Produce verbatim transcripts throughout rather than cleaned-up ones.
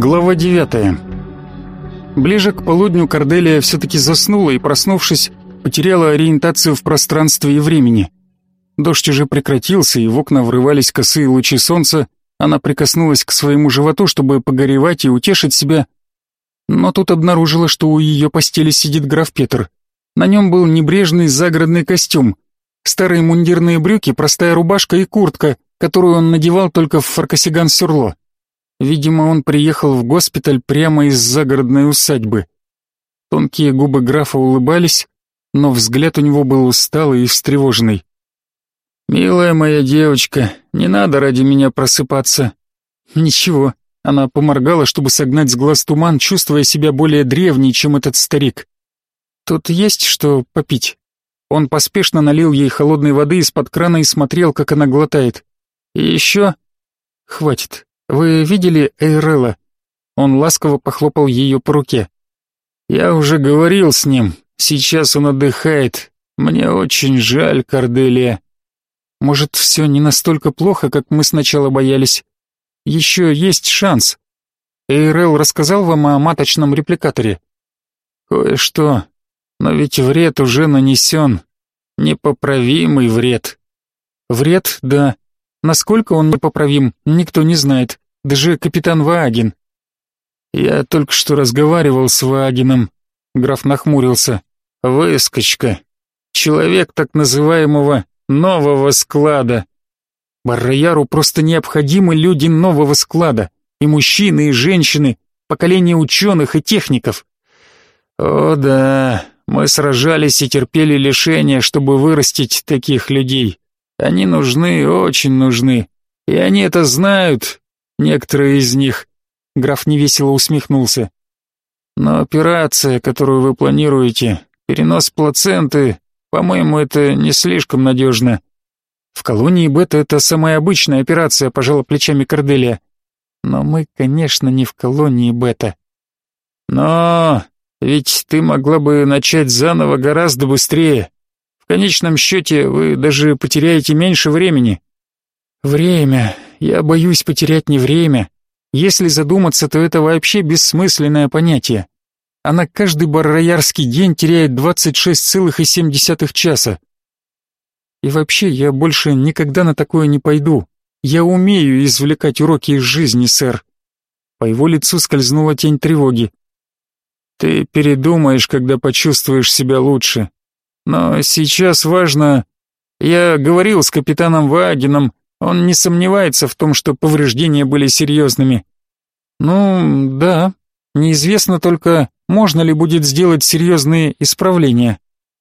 Глава девятая. Ближе к полудню Корделия все-таки заснула и, проснувшись, потеряла ориентацию в пространстве и времени. Дождь уже прекратился, и в окна врывались косые лучи солнца. Она прикоснулась к своему животу, чтобы погоревать и утешить себя. Но тут обнаружила, что у ее постели сидит граф Петр. На нем был небрежный загородный костюм, старые мундирные брюки, простая рубашка и куртка, которую он надевал только в Фаркасиган-Сюрло. Видимо, он приехал в госпиталь прямо из загородной усадьбы. Тонкие губы графа улыбались, но взгляд у него был усталый и встревоженный. «Милая моя девочка, не надо ради меня просыпаться». «Ничего», — она поморгала, чтобы согнать с глаз туман, чувствуя себя более древней, чем этот старик. «Тут есть что попить?» Он поспешно налил ей холодной воды из-под крана и смотрел, как она глотает. «И еще?» «Хватит. Вы видели Эйрелла?» Он ласково похлопал ее по руке. «Я уже говорил с ним. Сейчас он отдыхает. Мне очень жаль, Корделия. Может, все не настолько плохо, как мы сначала боялись? Еще есть шанс. Эйрелл рассказал вам о маточном репликаторе?» «Кое-что. Но ведь вред уже нанесен. Непоправимый вред». «Вред, да. Насколько он непоправим, никто не знает, даже капитан Ваагин». «Я только что разговаривал с Ваагином», — граф нахмурился. «Выскочка. Человек так называемого нового склада. Баррояру просто необходимы люди нового склада, и мужчины, и женщины, поколение ученых и техников. О да, мы сражались и терпели лишения, чтобы вырастить таких людей. Они нужны, очень нужны. И они это знают, некоторые из них». Граф невесело усмехнулся. «Но операция, которую вы планируете, перенос плаценты, по-моему, это не слишком надежно». «В колонии Бета это самая обычная операция», — пожала плечами Корделия. «Но мы, конечно, не в колонии Бета». «Но ведь ты могла бы начать заново гораздо быстрее. В конечном счете вы даже потеряете меньше времени». «Время. Я боюсь потерять не время. Если задуматься, то это вообще бессмысленное понятие. Она каждый барроярский день теряет двадцать шесть целых семь десятых часа. И вообще, я больше никогда на такое не пойду. Я умею извлекать уроки из жизни, сэр». По его лицу скользнула тень тревоги. «Ты передумаешь, когда почувствуешь себя лучше. Но сейчас важно... Я говорил с капитаном Ваагином, он не сомневается в том, что повреждения были серьезными». «Ну, да. Неизвестно только, можно ли будет сделать серьезные исправления».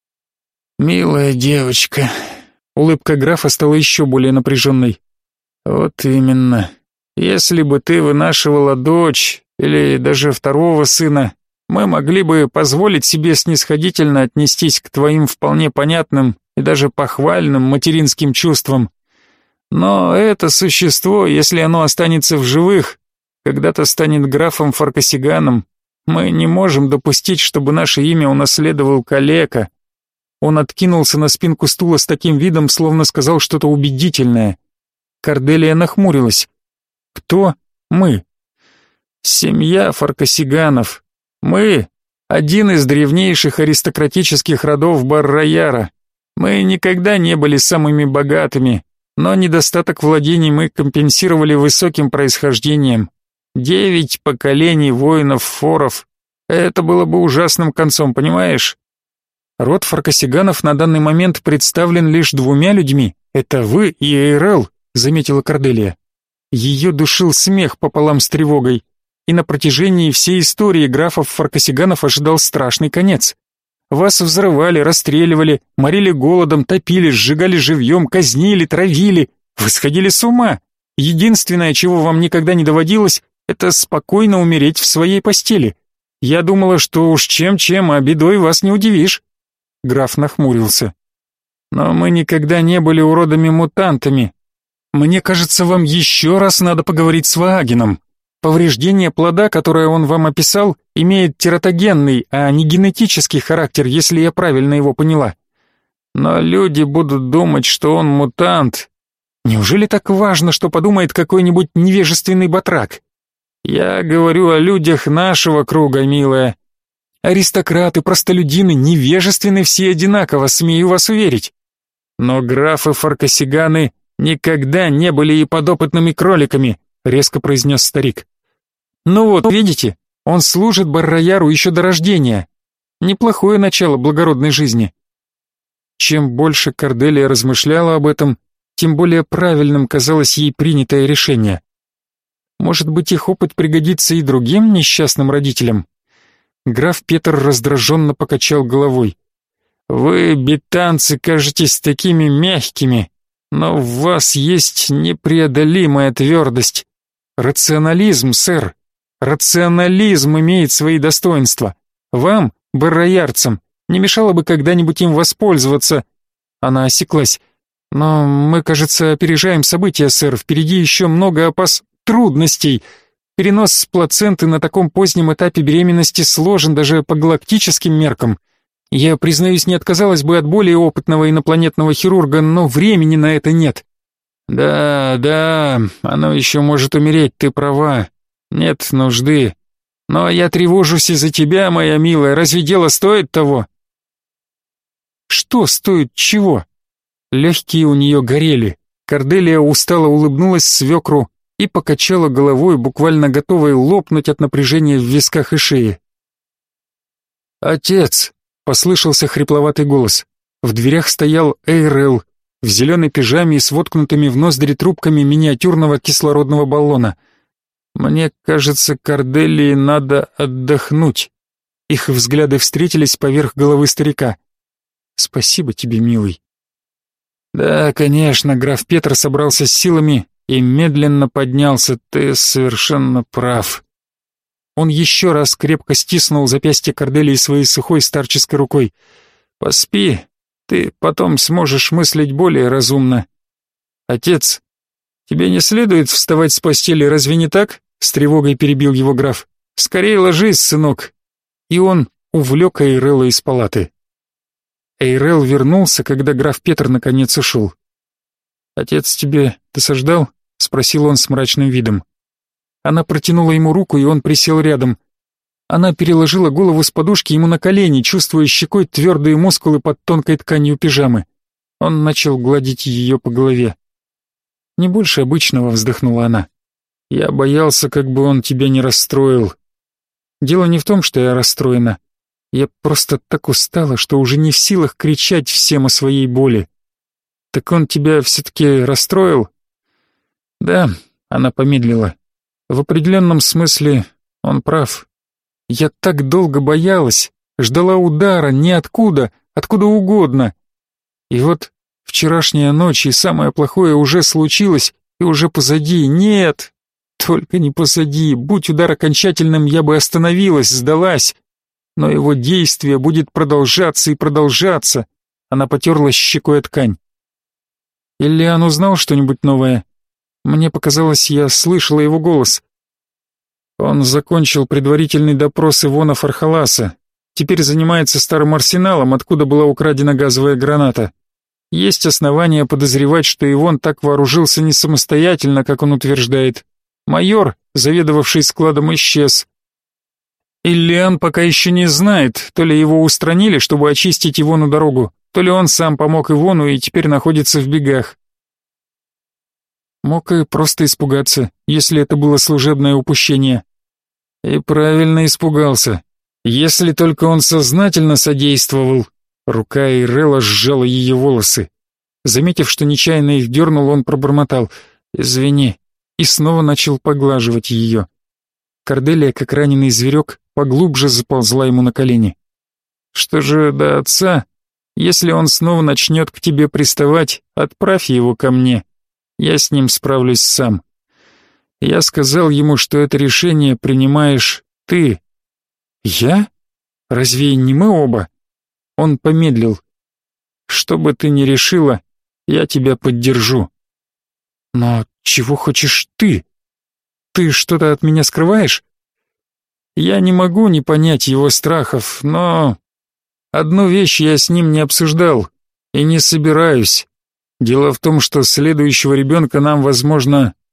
«Милая девочка», — улыбка графа стала еще более напряженной. «Вот именно. Если бы ты вынашивала дочь или даже второго сына, мы могли бы позволить себе снисходительно отнестись к твоим вполне понятным и даже похвальным материнским чувствам. Но это существо, если оно останется в живых, когда-то станет графом Фаркасиганом. Мы не можем допустить, чтобы наше имя унаследовал калека». Он откинулся на спинку стула с таким видом, словно сказал что-то убедительное. Корделия нахмурилась. «Кто мы?» «Семья Фаркасиганов. Мы — один из древнейших аристократических родов Баррояра. Мы никогда не были самыми богатыми, но недостаток владений мы компенсировали высоким происхождением. Девять поколений воинов-форов. Это было бы ужасным концом, понимаешь? Род Фаркасиганов на данный момент представлен лишь двумя людьми. Это вы и Эйрелл», — заметила Корделия. Ее душил смех пополам с тревогой, и на протяжении всей истории графов Фаркасиганов ожидал страшный конец. Вас взрывали, расстреливали, морили голодом, топили, сжигали живьем, казнили, травили. Вы сходили с ума. Единственное, чего вам никогда не доводилось, это спокойно умереть в своей постели. Я думала, что уж чем-чем, а бедой вас не удивишь». Граф нахмурился. «Но мы никогда не были уродами-мутантами. Мне кажется, вам еще раз надо поговорить с Ваагином. Повреждение плода, которое он вам описал, имеет тератогенный, а не генетический характер, если я правильно его поняла. Но люди будут думать, что он мутант. Неужели так важно, что подумает какой-нибудь невежественный батрак? Я говорю о людях нашего круга, милая. Аристократы, простолюдины, невежественны все одинаково, смею вас уверить. Но графы Фаркасиганы никогда не были и подопытными кроликами, резко произнес старик. Ну вот, видите, он служит Бар-Рояру еще до рождения. Неплохое начало благородной жизни. Чем больше Корделия размышляла об этом, тем более правильным казалось ей принятое решение. Может быть, их опыт пригодится и другим несчастным родителям? Граф Петр раздраженно покачал головой. «Вы, бетанцы, кажетесь такими мягкими, но в вас есть непреодолимая твердость. Рационализм, сэр, рационализм имеет свои достоинства. Вам, барроярцам, не мешало бы когда-нибудь им воспользоваться». Она осеклась. «Но мы, кажется, опережаем события, сэр, впереди еще много опас... трудностей. Перенос плаценты на таком позднем этапе беременности сложен даже по галактическим меркам. Я, признаюсь, не отказалась бы от более опытного инопланетного хирурга, но времени на это нет». «Да, да, оно еще может умереть, ты права. Нет нужды. Но я тревожусь из-за тебя, моя милая, разве дело стоит того?» «Что стоит чего?» Легкие у нее горели. Корделия устало улыбнулась свекру и покачала головой, буквально готовой лопнуть от напряжения в висках и шее. «Отец!» — послышался хрипловатый голос. В дверях стоял Эйрел в зеленой пижаме и с воткнутыми в ноздри трубками миниатюрного кислородного баллона. «Мне кажется, Корделии надо отдохнуть». Их взгляды встретились поверх головы старика. «Спасибо тебе, милый». «Да, конечно», — граф Петр собрался с силами и медленно поднялся. «Ты совершенно прав». Он еще раз крепко стиснул запястье Корделии своей сухой старческой рукой. «Поспи, ты потом сможешь мыслить более разумно». «Отец, тебе не следует вставать с постели, разве не так?» — с тревогой перебил его граф. «Скорее ложись, сынок». И он увлек Эйрела из палаты. Эйрел вернулся, когда граф Петр наконец ушел. «Отец тебе досаждал?» — спросил он с мрачным видом. Она протянула ему руку, и он присел рядом. Она переложила голову с подушки ему на колени, чувствуя щекой твердые мускулы под тонкой тканью пижамы. Он начал гладить ее по голове. «Не больше обычного», — вздохнула она. «Я боялся, как бы он тебя не расстроил. Дело не в том, что я расстроена. Я просто так устала, что уже не в силах кричать всем о своей боли. Так он тебя все-таки расстроил?» «Да», — она помедлила. «В определенном смысле он прав. Я так долго боялась, ждала удара ниоткуда, откуда угодно. И вот вчерашняя ночь, и самое плохое уже случилось, и уже позади. Нет, только не позади. Будь удар окончательным, я бы остановилась, сдалась. Но его действие будет продолжаться и продолжаться». Она потерла щекой о ткань. «Иллиан узнал что-нибудь новое? Мне показалось, я слышала его голос». «Он закончил предварительный допрос Ивона Фархаласа. Теперь занимается старым арсеналом, откуда была украдена газовая граната. Есть основания подозревать, что Ивон так вооружился не самостоятельно, как он утверждает. Майор, заведовавший складом, исчез. Иллиан пока еще не знает, то ли его устранили, чтобы очистить Ивону дорогу, то ли он сам помог Ивону и теперь находится в бегах. Мог и просто испугаться, если это было служебное упущение. И правильно испугался. Если только он сознательно содействовал. Рука Эйрела сжала ее волосы. Заметив, что нечаянно их дернул, он пробормотал: «Извини», и снова начал поглаживать ее. Корделия, как раненый зверек, поглубже заползла ему на колени. «Что же до отца? Если он снова начнет к тебе приставать, отправь его ко мне. Я с ним справлюсь сам. Я сказал ему, что это решение принимаешь ты». «Я? Разве не мы оба?» Он помедлил. «Что бы ты ни решила, я тебя поддержу». «Но чего хочешь ты? Ты что-то от меня скрываешь?» «Я не могу не понять его страхов, но... Одну вещь я с ним не обсуждал и не собираюсь. Дело в том, что следующего ребенка нам, возможно,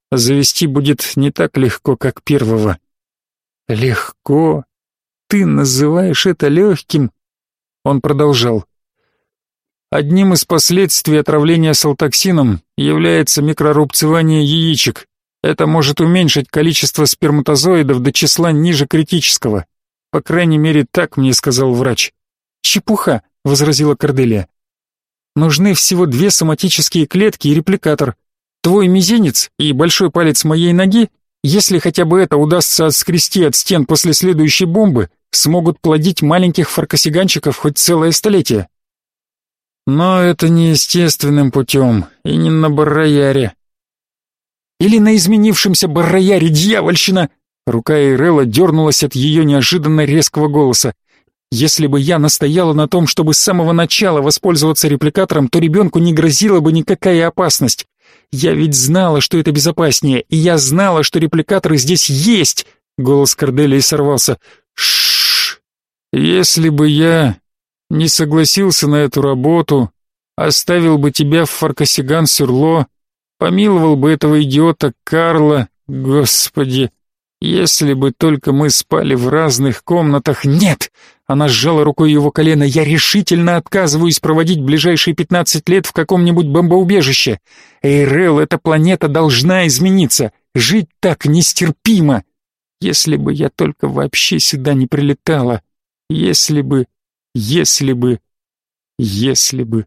Завести будет не так легко, как первого». «Легко? Ты называешь это легким?» Он продолжал. «Одним из последствий отравления салтоксином является микрорубцевание яичек. Это может уменьшить количество сперматозоидов до числа ниже критического. По крайней мере, так мне сказал врач». «Чепуха», — возразила Корделия. «Нужны всего две соматические клетки и репликатор. Твой мизинец и большой палец моей ноги, если хотя бы это удастся отскрести от стен после следующей бомбы, смогут плодить маленьких фаркосиганчиков хоть целое столетие». «Но это не естественным путем и не на Баррояре». «Или на изменившемся Баррояре, дьявольщина!» Рука Эйрелла дернулась от ее неожиданно резкого голоса. «Если бы я настояла на том, чтобы с самого начала воспользоваться репликатором, то ребенку не грозила бы никакая опасность. Я ведь знала, что это безопаснее, и я знала, что репликаторы здесь есть!» Голос Корделии сорвался. «Шшш! Если бы я не согласился на эту работу, оставил бы тебя в Фаркосиган-Сюрло, помиловал бы этого идиота Карла, господи, если бы только мы спали в разных комнатах». «Нет!» Она сжала рукой его колено. «Я решительно отказываюсь проводить ближайшие пятнадцать лет в каком-нибудь бомбоубежище. Эйрел, эта планета должна измениться. Жить так нестерпимо. Если бы я только вообще сюда не прилетала. Если бы, если бы, если бы...»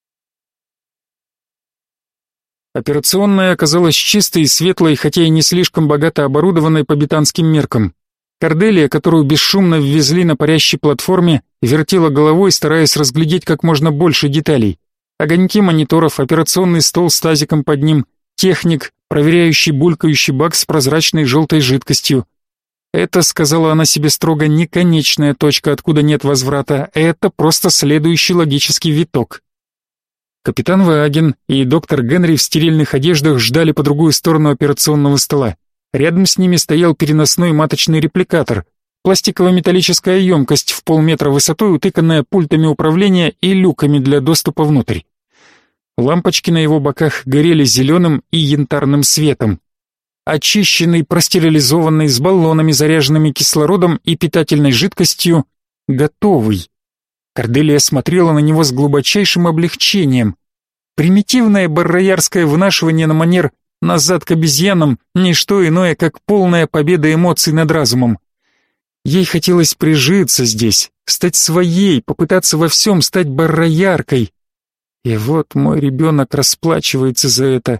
Операционная оказалась чистой и светлой, хотя и не слишком богато оборудованной по бетанским меркам. Корделия, которую бесшумно ввезли на парящей платформе, вертела головой, стараясь разглядеть как можно больше деталей. Огоньки мониторов, операционный стол с тазиком под ним, техник, проверяющий булькающий бак с прозрачной желтой жидкостью. Это, сказала она себе строго, не конечная точка, откуда нет возврата, это просто следующий логический виток. Капитан Вааген и доктор Генри в стерильных одеждах ждали по другую сторону операционного стола. Рядом с ними стоял переносной маточный репликатор, пластиково-металлическая емкость в полметра высотой, утыканная пультами управления и люками для доступа внутрь. Лампочки на его боках горели зеленым и янтарным светом. Очищенный, простерилизованный, с баллонами, заряженными кислородом и питательной жидкостью, готовый. Корделия смотрела на него с глубочайшим облегчением. Примитивное барроярское вынашивание на манер «назад к обезьянам» — ничто иное, как полная победа эмоций над разумом. Ей хотелось прижиться здесь, стать своей, попытаться во всем стать баррояркой. И вот мой ребенок расплачивается за это.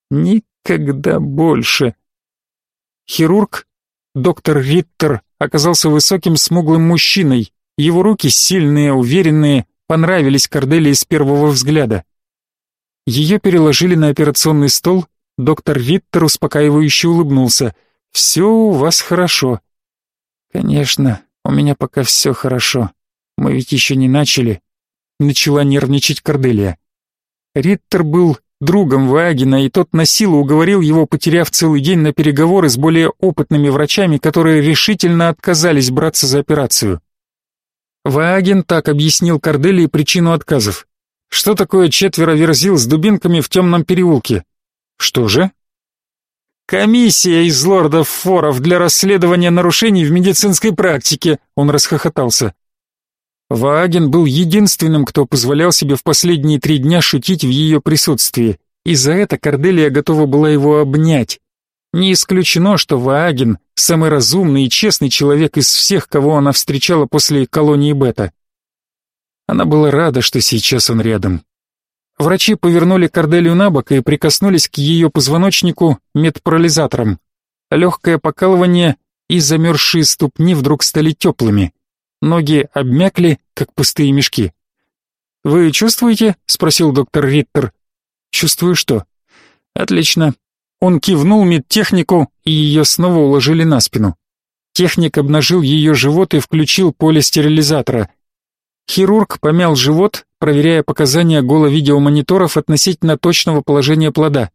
Никогда больше. Хирург, доктор Риттер, оказался высоким смуглым мужчиной. Его руки, сильные, уверенные, понравились Корделии с первого взгляда. Ее переложили на операционный стол. Доктор Риттер успокаивающе улыбнулся. «Все у вас хорошо». «Конечно, у меня пока все хорошо. Мы ведь еще не начали». Начала нервничать Корделия. Риттер был другом Ваагена, и тот насилу уговорил его, потеряв целый день на переговоры с более опытными врачами, которые решительно отказались браться за операцию. Вааген так объяснил Корделии причину отказов. «Что такое четверо верзил с дубинками в темном переулке?» «Что же?» «Комиссия из лордов Форов для расследования нарушений в медицинской практике», — он расхохотался. Вааген был единственным, кто позволял себе в последние три дня шутить в ее присутствии, и за это Корделия готова была его обнять. Не исключено, что Вааген — самый разумный и честный человек из всех, кого она встречала после колонии Бета. Она была рада, что сейчас он рядом. Врачи повернули Корделию на бок и прикоснулись к ее позвоночнику медпарализатором. Легкое покалывание и замерзшие ступни вдруг стали теплыми. Ноги обмякли, как пустые мешки. «Вы чувствуете?» — спросил доктор Риттер. «Чувствую что?» «Отлично». Он кивнул медтехнику, и ее снова уложили на спину. Техник обнажил ее живот и включил поле стерилизатора. Хирург помял живот, проверяя показания голо-видеомониторов относительно точного положения плода.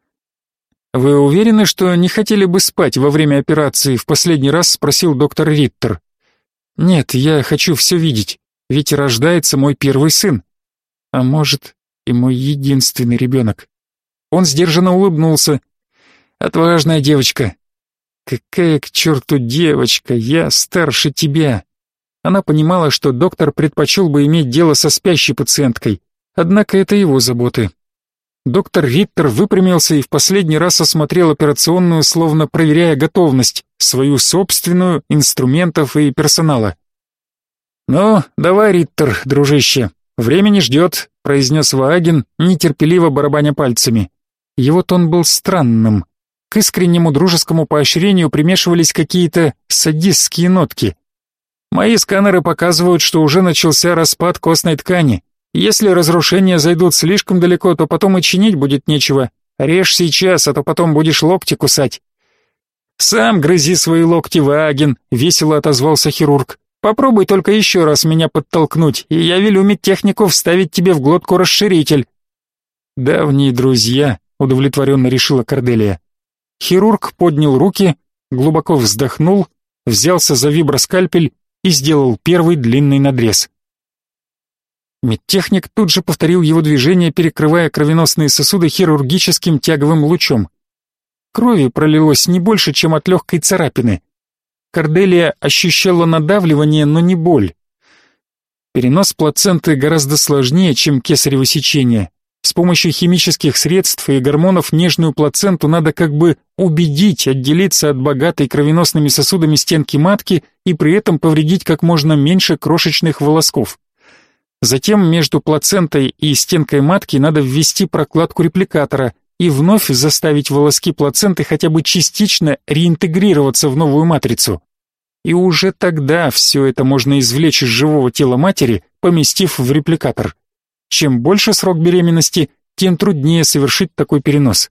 «Вы уверены, что не хотели бы спать во время операции?» — в последний раз спросил доктор Риттер. «Нет, я хочу все видеть, ведь рождается мой первый сын. А может, и мой единственный ребенок». Он сдержанно улыбнулся. Отважная девочка. Какая к черту девочка, я старше тебя. Она понимала, что доктор предпочел бы иметь дело со спящей пациенткой, однако это его заботы. Доктор Риттер выпрямился и в последний раз осмотрел операционную, словно проверяя готовность, свою собственную, инструментов и персонала. «Ну, давай, Риттер, дружище, время не ждет», — произнес Вааген, нетерпеливо барабаня пальцами. Его тон был странным. К искреннему дружескому поощрению примешивались какие-то садистские нотки. «Мои сканеры показывают, что уже начался распад костной ткани. Если разрушения зайдут слишком далеко, то потом и чинить будет нечего. Режь сейчас, а то потом будешь локти кусать». «Сам грызи свои локти, Вааген», — весело отозвался хирург. «Попробуй только еще раз меня подтолкнуть, и я велю медтехнику вставить тебе в глотку расширитель». «Давние друзья», — удовлетворенно решила Корделия. Хирург поднял руки, глубоко вздохнул, взялся за виброскальпель и сделал первый длинный надрез. Медтехник тут же повторил его движение, перекрывая кровеносные сосуды хирургическим тяговым лучом. Крови пролилось не больше, чем от легкой царапины. Корделия ощущала надавливание, но не боль. Перенос плаценты гораздо сложнее, чем кесарево сечение. С помощью химических средств и гормонов нежную плаценту надо как бы убедить отделиться от богатой кровеносными сосудами стенки матки и при этом повредить как можно меньше крошечных волосков. Затем между плацентой и стенкой матки надо ввести прокладку репликатора и вновь заставить волоски плаценты хотя бы частично реинтегрироваться в новую матрицу. И уже тогда все это можно извлечь из живого тела матери, поместив в репликатор. Чем больше срок беременности, тем труднее совершить такой перенос.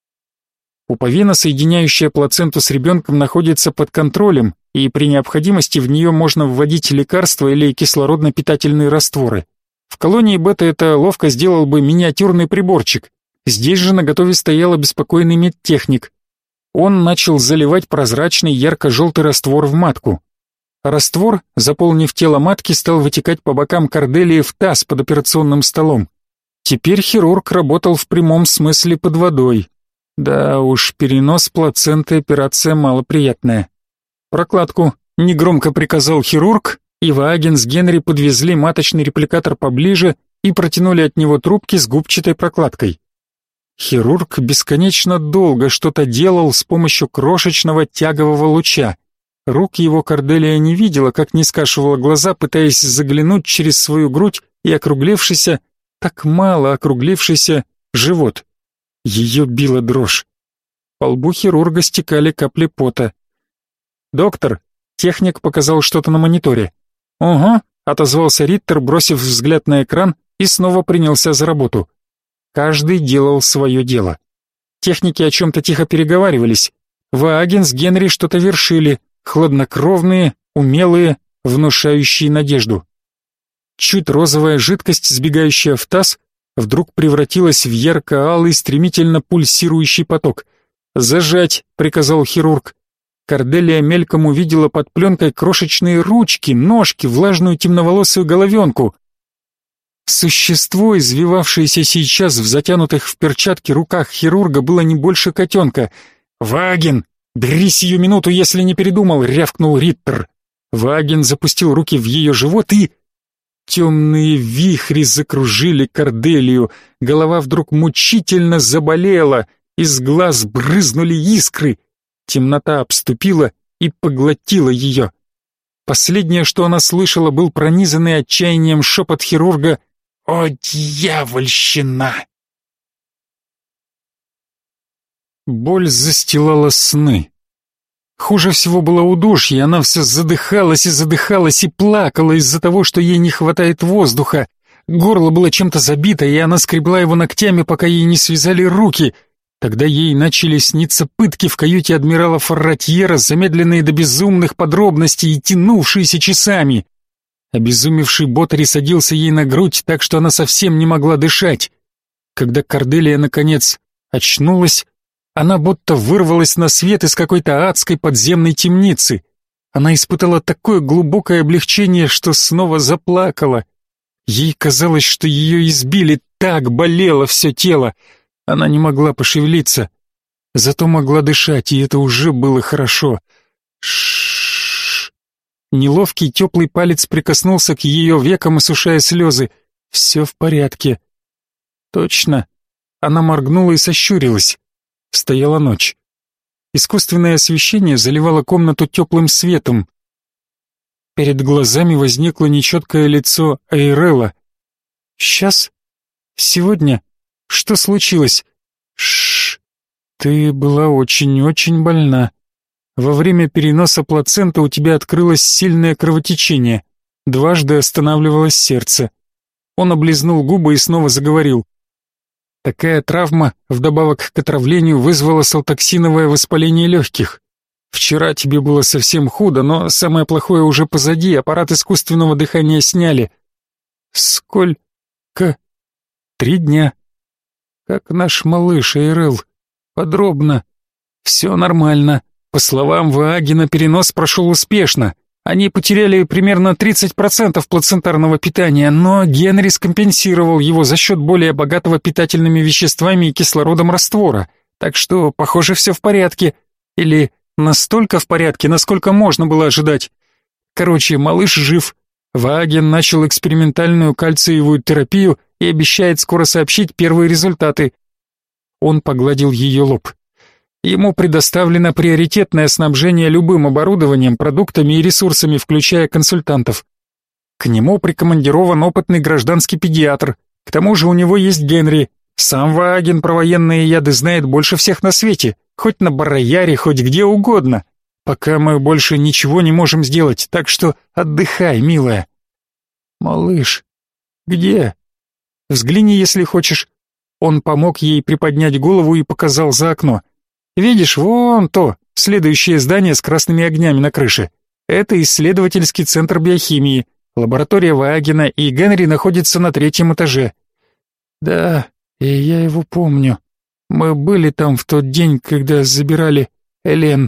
Пуповина, соединяющая плаценту с ребенком, находится под контролем, и при необходимости в нее можно вводить лекарства или кислородно-питательные растворы. В колонии Бета это ловко сделал бы миниатюрный приборчик. Здесь же наготове стоял обеспокоенный медтехник. Он начал заливать прозрачный ярко-желтый раствор в матку. Раствор, заполнив тело матки, стал вытекать по бокам Корделии в таз под операционным столом. Теперь хирург работал в прямом смысле под водой. Да уж, перенос плаценты — операция малоприятная. «Прокладку», — негромко приказал хирург, и Вааген с Генри подвезли маточный репликатор поближе и протянули от него трубки с губчатой прокладкой. Хирург бесконечно долго что-то делал с помощью крошечного тягового луча. Рук его Корделия не видела, как не скашивала глаза, пытаясь заглянуть через свою грудь и округлившийся, так мало округлившийся, живот. Ее била дрожь. По лбу хирурга стекали капли пота. «Доктор», — техник показал что-то на мониторе. «Угу», — отозвался Риттер, бросив взгляд на экран, и снова принялся за работу. Каждый делал свое дело. Техники о чем-то тихо переговаривались. Вааген с Генри что-то вершили, хладнокровные, умелые, внушающие надежду. Чуть розовая жидкость, сбегающая в таз, вдруг превратилась в ярко-алый, стремительно пульсирующий поток. «Зажать», — приказал хирург. Корделия мельком увидела под пленкой крошечные ручки, ножки, влажную темноволосую головенку. Существо, извивавшееся сейчас в затянутых в перчатки руках хирурга, было не больше котенка. «Вааген, бери сию минуту, если не передумал», — рявкнул Риттер. Вааген запустил руки в ее живот и... Темные вихри закружили Корделию, голова вдруг мучительно заболела, из глаз брызнули искры, темнота обступила и поглотила ее. Последнее, что она слышала, был пронизанный отчаянием шепот хирурга: «О, дьявольщина!» Боль застилала сны. Хуже всего было удушье, она все задыхалась и задыхалась и плакала из-за того, что ей не хватает воздуха. Горло было чем-то забито, и она скребла его ногтями, пока ей не связали руки. Тогда ей начали сниться пытки в каюте адмирала Фарратьера, замедленные до безумных подробностей и тянувшиеся часами. Обезумевший Ботари садился ей на грудь, так что она совсем не могла дышать. Когда Корделия, наконец, очнулась, она будто вырвалась на свет из какой-то адской подземной темницы. Она испытала такое глубокое облегчение, что снова заплакала. Ей казалось, что ее избили, так болело все тело. Она не могла пошевелиться. Зато могла дышать, и это уже было хорошо. Ш-ш-ш. Неловкий теплый палец прикоснулся к ее векам, осушая слезы. Все в порядке. Точно. Она моргнула и сощурилась. Стояла ночь. Искусственное освещение заливало комнату теплым светом. Перед глазами возникло нечеткое лицо Эйрелла. «Сейчас? Сегодня? Что случилось?» «Шшш, ты была очень-очень больна. Во время переноса плаценты у тебя открылось сильное кровотечение. Дважды останавливалось сердце». Он облизнул губы и снова заговорил. «Такая травма, вдобавок к отравлению, вызвала салтоксиновое воспаление легких. Вчера тебе было совсем худо, но самое плохое уже позади, аппарат искусственного дыхания сняли. Сколько? Три дня. Как наш малыш Эйрелл. Подробно. Все нормально. По словам Ваагина, перенос прошел успешно. Они потеряли примерно тридцать процентов плацентарного питания, но Генри скомпенсировал его за счет более богатого питательными веществами и кислородом раствора. Так что, похоже, все в порядке. Или... настолько в порядке, насколько можно было ожидать. Короче, малыш жив. Вааген начал экспериментальную кальциевую терапию и обещает скоро сообщить первые результаты. Он погладил ее лоб. Ему предоставлено приоритетное снабжение любым оборудованием, продуктами и ресурсами, включая консультантов. К нему прикомандирован опытный гражданский педиатр. К тому же у него есть Генри. Сам Вааген про военные яды знает больше всех на свете. Хоть на Барояре, хоть где угодно. Пока мы больше ничего не можем сделать, так что отдыхай, милая. Малыш, где? Взгляни, если хочешь. Он помог ей приподнять голову и показал за окно. Видишь, вон то, следующее здание с красными огнями на крыше. Это исследовательский центр биохимии. Лаборатория Ваагена и Генри находится на третьем этаже. Да, и я его помню. Мы были там в тот день, когда забирали Элен.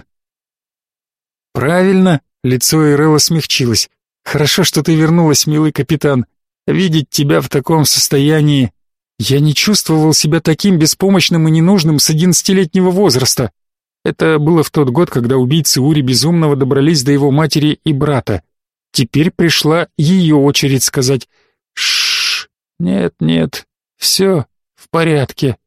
Правильно, лицо Эйрелла смягчилось. Хорошо, что ты вернулась, милый капитан. Видеть тебя в таком состоянии... Я не чувствовал себя таким беспомощным и ненужным с одиннадцатилетнего возраста. Это было в тот год, когда убийцы Ури Безумного добрались до его матери и брата. Теперь пришла ее очередь сказать: «Шшш, нет, нет, все в порядке».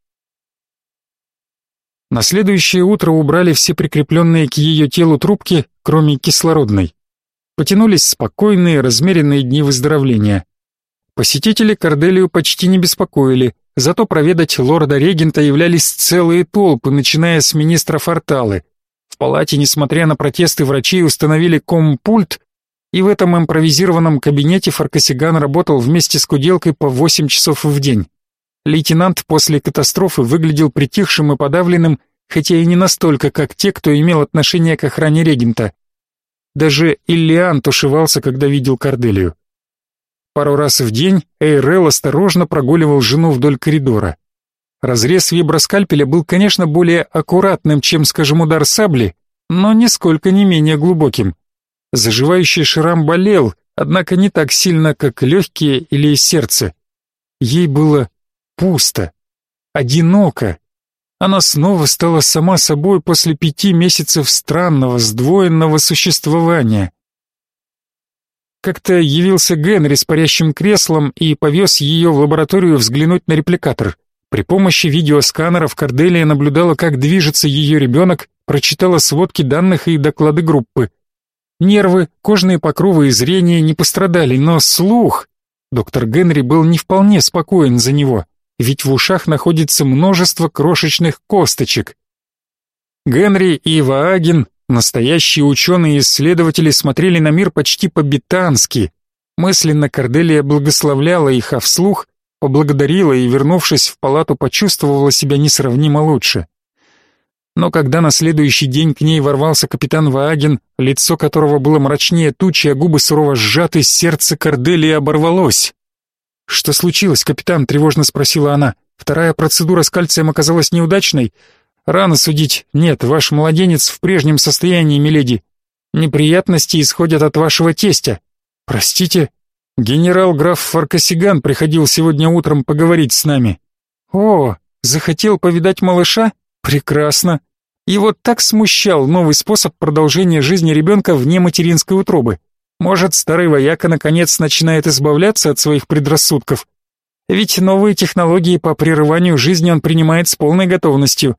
На следующее утро убрали все прикрепленные к ее телу трубки, кроме кислородной. Потянулись спокойные, размеренные дни выздоровления. Посетители Корделию почти не беспокоили, зато проведать лорда-регента являлись целые толпы, начиная с министра Форталы. В палате, несмотря на протесты врачей, установили компульт, и в этом импровизированном кабинете Фаркасиган работал вместе с куделкой по восемь часов в день. Лейтенант после катастрофы выглядел притихшим и подавленным, хотя и не настолько, как те, кто имел отношение к охране регента. Даже Иллиан тушевался, когда видел Корделию. Пару раз в день Эйрелл осторожно прогуливал жену вдоль коридора. Разрез виброскальпеля был, конечно, более аккуратным, чем, скажем, удар сабли, но нисколько не менее глубоким. Заживающий шрам болел, однако не так сильно, как легкие или сердце. Ей было пусто, одиноко. Она снова стала сама собой после пяти месяцев странного, сдвоенного существования. Как-то явился Генри с парящим креслом и повез ее в лабораторию взглянуть на репликатор. При помощи видеосканеров Корделия наблюдала, как движется ее ребенок, прочитала сводки данных и доклады группы. Нервы, кожные покровы и зрение не пострадали, но слух... Доктор Генри был не вполне спокоен за него, ведь в ушах находится множество крошечных косточек. Генри и Вааген, настоящие ученые и исследователи, смотрели на мир почти по-бетански. Мысленно Корделия благословляла их, а вслух поблагодарила и, вернувшись в палату, почувствовала себя несравнимо лучше. Но когда на следующий день к ней ворвался капитан Вааген, лицо которого было мрачнее тучи, а губы сурово сжаты, сердце Корделии оборвалось. «Что случилось, капитан?» — тревожно спросила она. «Вторая процедура с кальцием оказалась неудачной?» «Рано судить. Нет, ваш младенец в прежнем состоянии, миледи. Неприятности исходят от вашего тестя». «Простите?» «Генерал-граф Фаркасиган приходил сегодня утром поговорить с нами». «О, захотел повидать малыша? Прекрасно. Его так смущал новый способ продолжения жизни ребенка вне материнской утробы. Может, старый вояка наконец начинает избавляться от своих предрассудков? Ведь новые технологии по прерыванию жизни он принимает с полной готовностью.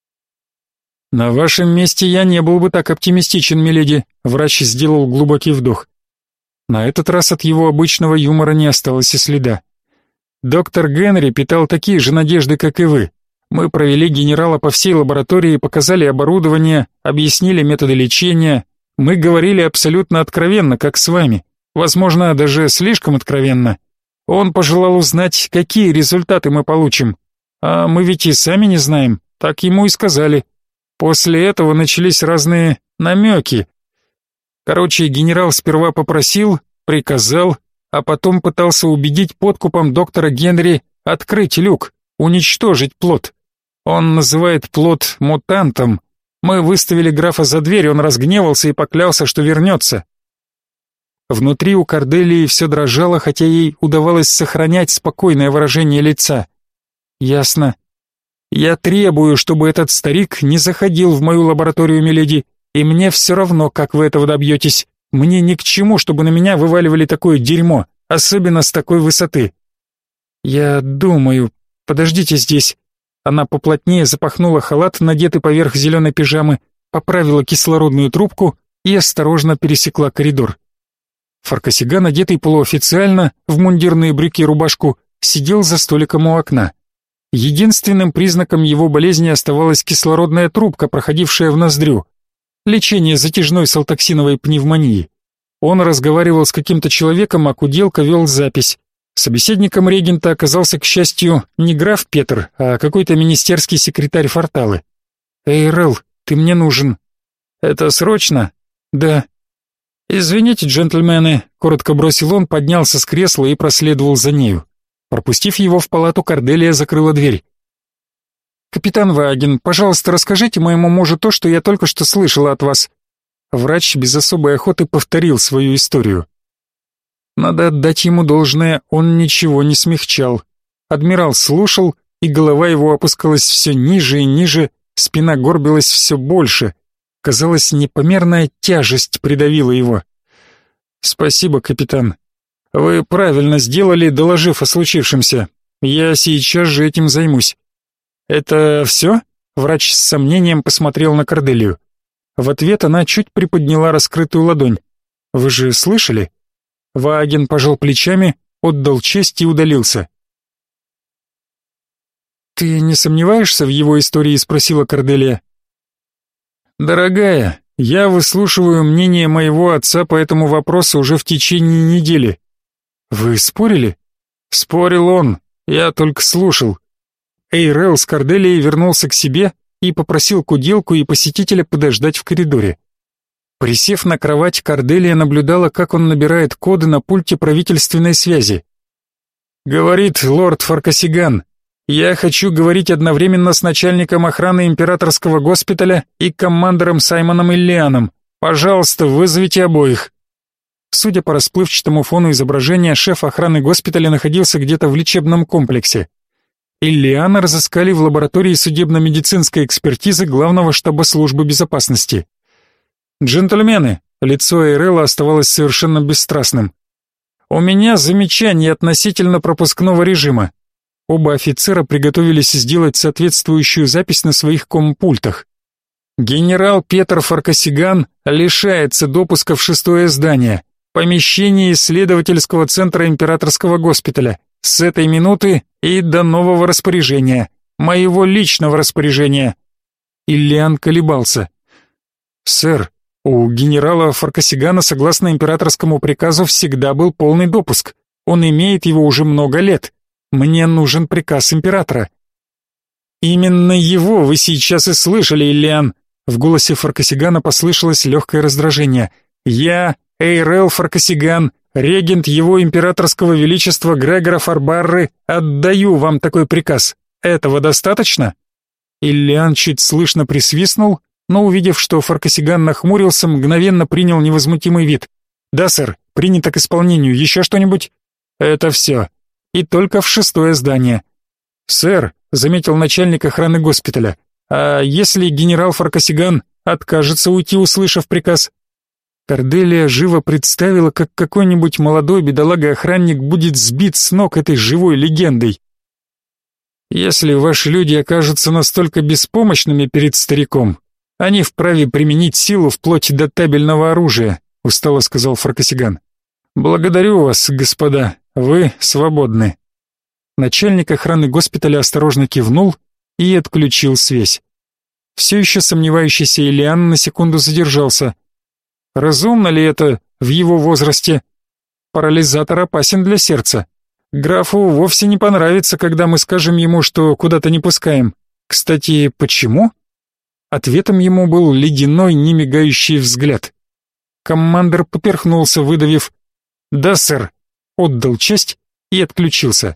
«На вашем месте я не был бы так оптимистичен, миледи», — врач сделал глубокий вдох. На этот раз от его обычного юмора не осталось и следа. «Доктор Генри питал такие же надежды, как и вы. Мы провели генерала по всей лаборатории, показали оборудование, объяснили методы лечения. Мы говорили абсолютно откровенно, как с вами. Возможно, даже слишком откровенно. Он пожелал узнать, какие результаты мы получим. А мы ведь и сами не знаем, так ему и сказали. После этого начались разные намеки. Короче, генерал сперва попросил, приказал, а потом пытался убедить подкупом доктора Генри открыть люк, уничтожить плод. Он называет плод мутантом. Мы выставили графа за дверь, он разгневался и поклялся, что вернется. Внутри у Корделии все дрожало, хотя ей удавалось сохранять спокойное выражение лица. «Ясно. Я требую, чтобы этот старик не заходил в мою лабораторию, миледи, и мне все равно, как вы этого добьетесь. Мне ни к чему, чтобы на меня вываливали такое дерьмо, особенно с такой высоты. Я думаю, подождите здесь». Она поплотнее запахнула халат, надетый поверх зеленой пижамы, поправила кислородную трубку и осторожно пересекла коридор. Фаркасиган, одетый полуофициально, в мундирные брюки и рубашку, сидел за столиком у окна. Единственным признаком его болезни оставалась кислородная трубка, проходившая в ноздрю. Лечение затяжной салтоксиновой пневмонии. Он разговаривал с каким-то человеком, а Куделка вел запись. Собеседником регента оказался, к счастью, не граф Петр, а какой-то министерский секретарь Форталы. «Эй, Рэл, ты мне нужен». «Это срочно?» «Да». «Извините, джентльмены», — коротко бросил он, поднялся с кресла и проследовал за нею. Пропустив его в палату, Корделия закрыла дверь. «Капитан Вааген, пожалуйста, расскажите моему мужу то, что я только что слышала от вас». Врач без особой охоты повторил свою историю. Надо отдать ему должное, он ничего не смягчал. Адмирал слушал, и голова его опускалась все ниже и ниже, спина горбилась все больше. Казалось, непомерная тяжесть придавила его. «Спасибо, капитан. Вы правильно сделали, доложив о случившемся. Я сейчас же этим займусь». «Это все?» — врач с сомнением посмотрел на Корделию. В ответ она чуть приподняла раскрытую ладонь. «Вы же слышали?» Вааген пожал плечами, отдал честь и удалился. «Ты не сомневаешься в его истории?» — спросила Корделия. «Дорогая, я выслушиваю мнение моего отца по этому вопросу уже в течение недели». «Вы спорили?» «Спорил он, я только слушал». Эйрел с Корделией вернулся к себе и попросил Куделку и посетителя подождать в коридоре. Присев на кровать, Корделия наблюдала, как он набирает коды на пульте правительственной связи. «Говорит лорд Фаркасиган, я хочу говорить одновременно с начальником охраны императорского госпиталя и командором Саймоном Иллианом. Пожалуйста, вызовите обоих». Судя по расплывчатому фону изображения, шеф охраны госпиталя находился где-то в лечебном комплексе. Иллиана разыскали в лаборатории судебно-медицинской экспертизы главного штаба службы безопасности. «Джентльмены», лицо Эйрела оставалось совершенно бесстрастным. «У меня замечание относительно пропускного режима». Оба офицера приготовились сделать соответствующую запись на своих компультах. «Генерал Петр Фаркасиган лишается допуска в шестое здание, помещение исследовательского центра императорского госпиталя, с этой минуты и до нового распоряжения, моего личного распоряжения». Иллиан колебался. «Сэр, у генерала Фаркасигана, согласно императорскому приказу, всегда был полный допуск. Он имеет его уже много лет. Мне нужен приказ императора». «Именно его вы сейчас и слышали, Иллиан». В голосе Фаркасигана послышалось легкое раздражение. «Я, Эйрел Фаркасиган, регент его императорского величества Грегора Фарбарры, отдаю вам такой приказ. Этого достаточно?» Иллиан чуть слышно присвистнул, но, увидев, что Фаркасиган нахмурился, мгновенно принял невозмутимый вид. «Да, сэр, принято к исполнению. Еще что-нибудь?» «Это все. И только в шестое здание». «Сэр», — заметил начальник охраны госпиталя, А если генерал Фаркасиган откажется уйти, услышав приказ? Корделия живо представила, как какой-нибудь молодой бедолага-охранник будет сбит с ног этой живой легендой. Если ваши люди окажутся настолько беспомощными перед стариком, они вправе применить силу вплоть до табельного оружия, устало сказал Фаркасиган. Благодарю вас, господа, вы свободны. Начальник охраны госпиталя осторожно кивнул и отключил связь. Все еще сомневающийся Ильян на секунду задержался. Разумно ли это в его возрасте? Парализатор опасен для сердца. Графу вовсе не понравится, когда мы скажем ему, что куда-то не пускаем. Кстати, почему? Ответом ему был ледяной, немигающий взгляд. Коммандор поперхнулся, выдавив «Да, сэр», отдал честь и отключился.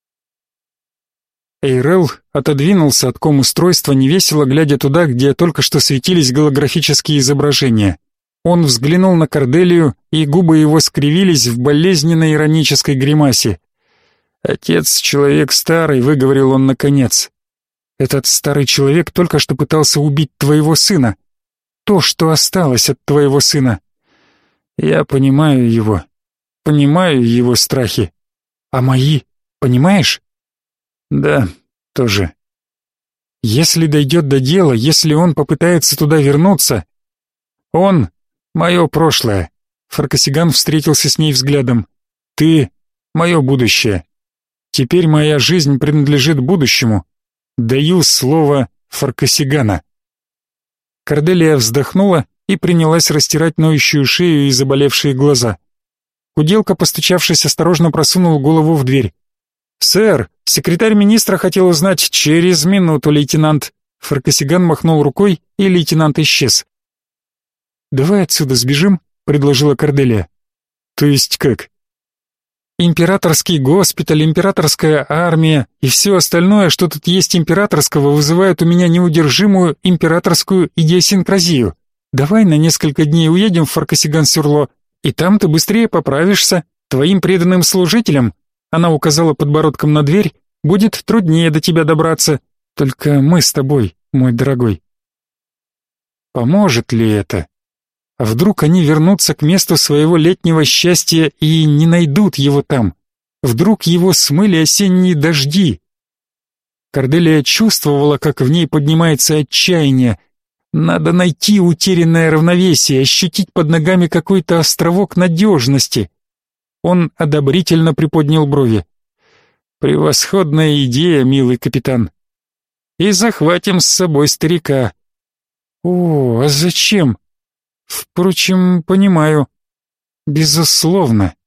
Эйрел отодвинулся от ком-устройства, невесело глядя туда, где только что светились голографические изображения. Он взглянул на Корделию, и губы его скривились в болезненной иронической гримасе. «Отец — человек старый», — выговорил он наконец. «Этот старый человек только что пытался убить твоего сына. То, что осталось от твоего сына. Я понимаю его, понимаю его страхи. А мои, понимаешь?» «Да, тоже». «Если дойдет до дела, если он попытается туда вернуться...» «Он — мое прошлое», — Фаркасиган встретился с ней взглядом. «Ты — мое будущее. Теперь моя жизнь принадлежит будущему. Даю слово Фаркасигана». Корделия вздохнула и принялась растирать ноющую шею и заболевшие глаза. Куделка, постучавшись, осторожно просунул голову в дверь. «Сэр, секретарь министра хотел узнать через минуту, лейтенант». Фаркасиган махнул рукой, и лейтенант исчез. «Давай отсюда сбежим», — предложила Корделия. «То есть как?» «Императорский госпиталь, императорская армия и все остальное, что тут есть императорского, вызывает у меня неудержимую императорскую идиосинкразию. Давай на несколько дней уедем в Фаркасиган-Сюрло, и там ты быстрее поправишься. Твоим преданным служителям», — она указала подбородком на дверь, — «будет труднее до тебя добраться. Только мы с тобой, мой дорогой». Поможет ли это? А вдруг они вернутся к месту своего летнего счастья и не найдут его там? Вдруг его смыли осенние дожди? Корделия чувствовала, как в ней поднимается отчаяние. Надо найти утерянное равновесие, ощутить под ногами какой-то островок надежности. Он одобрительно приподнял брови. «Превосходная идея, милый капитан. И захватим с собой старика». «О, а зачем?» «Впрочем, понимаю. Безусловно,